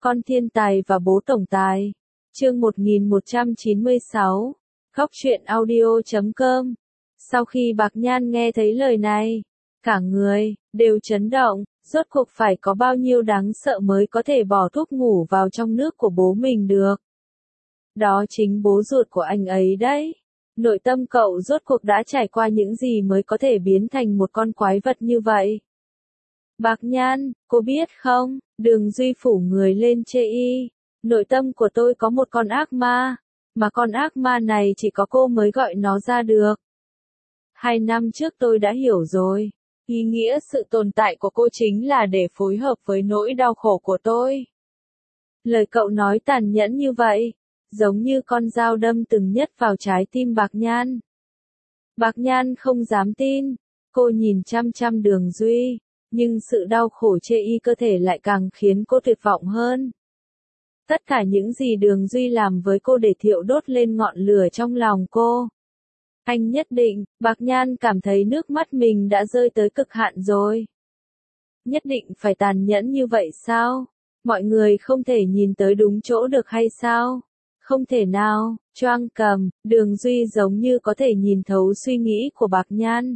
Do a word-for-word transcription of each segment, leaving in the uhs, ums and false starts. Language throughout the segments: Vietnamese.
Con thiên tài và bố tổng tài. Chương một nghìn một trăm chín mươi sáu. Góc truyện audio chấm com. Sau khi Bạc Nhan nghe thấy lời này, cả người đều chấn động, rốt cuộc phải có bao nhiêu đáng sợ mới có thể bỏ thuốc ngủ vào trong nước của bố mình được. Đó chính bố ruột của anh ấy đấy. Nội tâm cậu rốt cuộc đã trải qua những gì mới có thể biến thành một con quái vật như vậy? Bạc Nhan, cô biết không, Đường Duy phủ người lên chê y. Nội tâm của tôi có một con ác ma, mà con ác ma này chỉ có cô mới gọi nó ra được. Hai năm trước tôi đã hiểu rồi. Ý nghĩa sự tồn tại của cô chính là để phối hợp với nỗi đau khổ của tôi. Lời cậu nói tàn nhẫn như vậy, giống như con dao đâm từng nhát vào trái tim Bạc Nhan. Bạc Nhan không dám tin, cô nhìn chăm chăm Đường Duy, nhưng sự đau khổ chê y cơ thể lại càng khiến cô tuyệt vọng hơn. Tất cả những gì Đường Duy làm với cô để thiêu đốt lên ngọn lửa trong lòng cô. Anh nhất định, Bạc Nhan cảm thấy nước mắt mình đã rơi tới cực hạn rồi. Nhất định phải tàn nhẫn như vậy sao? Mọi người không thể nhìn tới đúng chỗ được hay sao? Không thể nào, choang cầm, Đường Duy giống như có thể nhìn thấu suy nghĩ của Bạc Nhan.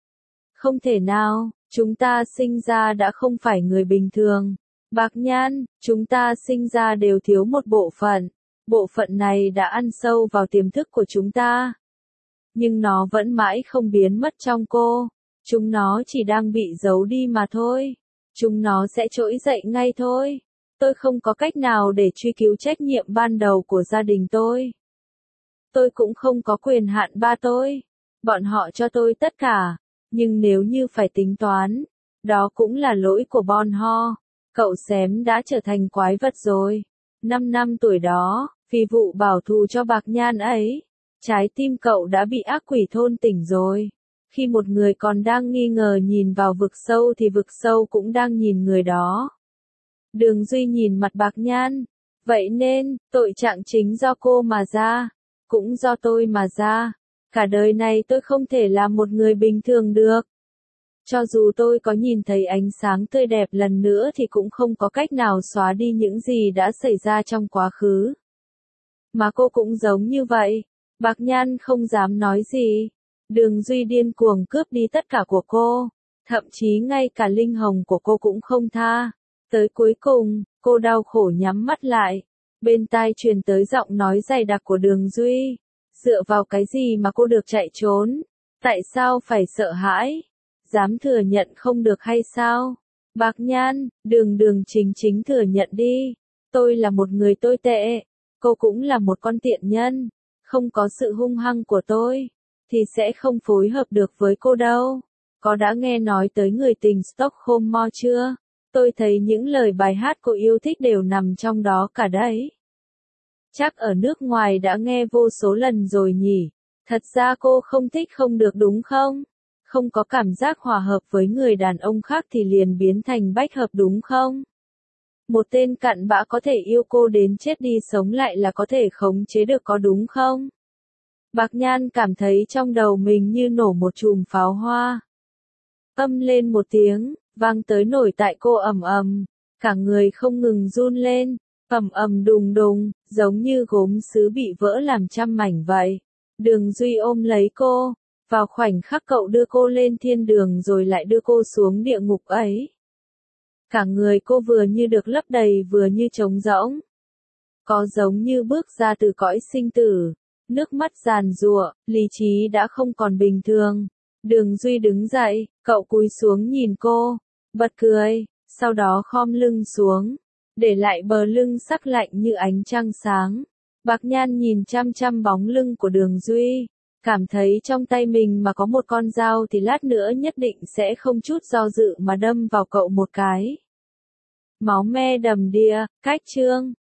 Không thể nào, chúng ta sinh ra đã không phải người bình thường. Bạc Nhan, chúng ta sinh ra đều thiếu một bộ phận. Bộ phận này đã ăn sâu vào tiềm thức của chúng ta. Nhưng nó vẫn mãi không biến mất trong cô. Chúng nó chỉ đang bị giấu đi mà thôi. Chúng nó sẽ trỗi dậy ngay thôi. Tôi không có cách nào để truy cứu trách nhiệm ban đầu của gia đình tôi. Tôi cũng không có quyền hạn ba tôi. Bọn họ cho tôi tất cả. Nhưng nếu như phải tính toán, đó cũng là lỗi của bọn họ. Cậu xém đã trở thành quái vật rồi. Năm năm tuổi đó, vì vụ bảo thù cho Bạc Nhan ấy, trái tim cậu đã bị ác quỷ thôn tỉnh rồi. Khi một người còn đang nghi ngờ nhìn vào vực sâu thì vực sâu cũng đang nhìn người đó. Đường Duy nhìn mặt Bạc Nhan. Vậy nên, tội trạng chính do cô mà ra. Cũng do tôi mà ra. Cả đời này tôi không thể làm một người bình thường được. Cho dù tôi có nhìn thấy ánh sáng tươi đẹp lần nữa thì cũng không có cách nào xóa đi những gì đã xảy ra trong quá khứ. Mà cô cũng giống như vậy. Bạc Nhan không dám nói gì. Đường Duy điên cuồng cướp đi tất cả của cô. Thậm chí ngay cả linh hồn của cô cũng không tha. Tới cuối cùng, cô đau khổ nhắm mắt lại. Bên tai truyền tới giọng nói dày đặc của Đường Duy. Dựa vào cái gì mà cô được chạy trốn? Tại sao phải sợ hãi? Dám thừa nhận không được hay sao? Bạc Nhan, đường đường chính chính thừa nhận đi. Tôi là một người tồi tệ. Cô cũng là một con tiện nhân. Không có sự hung hăng của tôi, thì sẽ không phối hợp được với cô đâu. Có đã nghe nói tới người tình Stockholm Mo chưa? Tôi thấy những lời bài hát cô yêu thích đều nằm trong đó cả đấy. Chắc ở nước ngoài đã nghe vô số lần rồi nhỉ. Thật ra cô không thích không được đúng không? Không có cảm giác hòa hợp với người đàn ông khác thì liền biến thành bách hợp đúng không? Một tên cặn bã có thể yêu cô đến chết đi sống lại là có thể khống chế được có đúng không? Bạc Nhan cảm thấy trong đầu mình như nổ một chùm pháo hoa. Âm lên một tiếng, vang tới nổi tại cô ầm ầm, cả người không ngừng run lên, ầm ầm đùng đùng, giống như gốm sứ bị vỡ làm trăm mảnh vậy. Đường Duy ôm lấy cô, vào khoảnh khắc cậu đưa cô lên thiên đường rồi lại đưa cô xuống địa ngục ấy. Cả người cô vừa như được lấp đầy vừa như trống rỗng. Có giống như bước ra từ cõi sinh tử, nước mắt giàn giụa, lý trí đã không còn bình thường. Đường Duy đứng dậy, cậu cúi xuống nhìn cô, bật cười, sau đó khom lưng xuống, để lại bờ lưng sắc lạnh như ánh trăng sáng. Bạc Nhan nhìn chăm chăm bóng lưng của Đường Duy, cảm thấy trong tay mình mà có một con dao thì lát nữa nhất định sẽ không chút do dự mà đâm vào cậu một cái. Máu me đầm đìa, cách chương.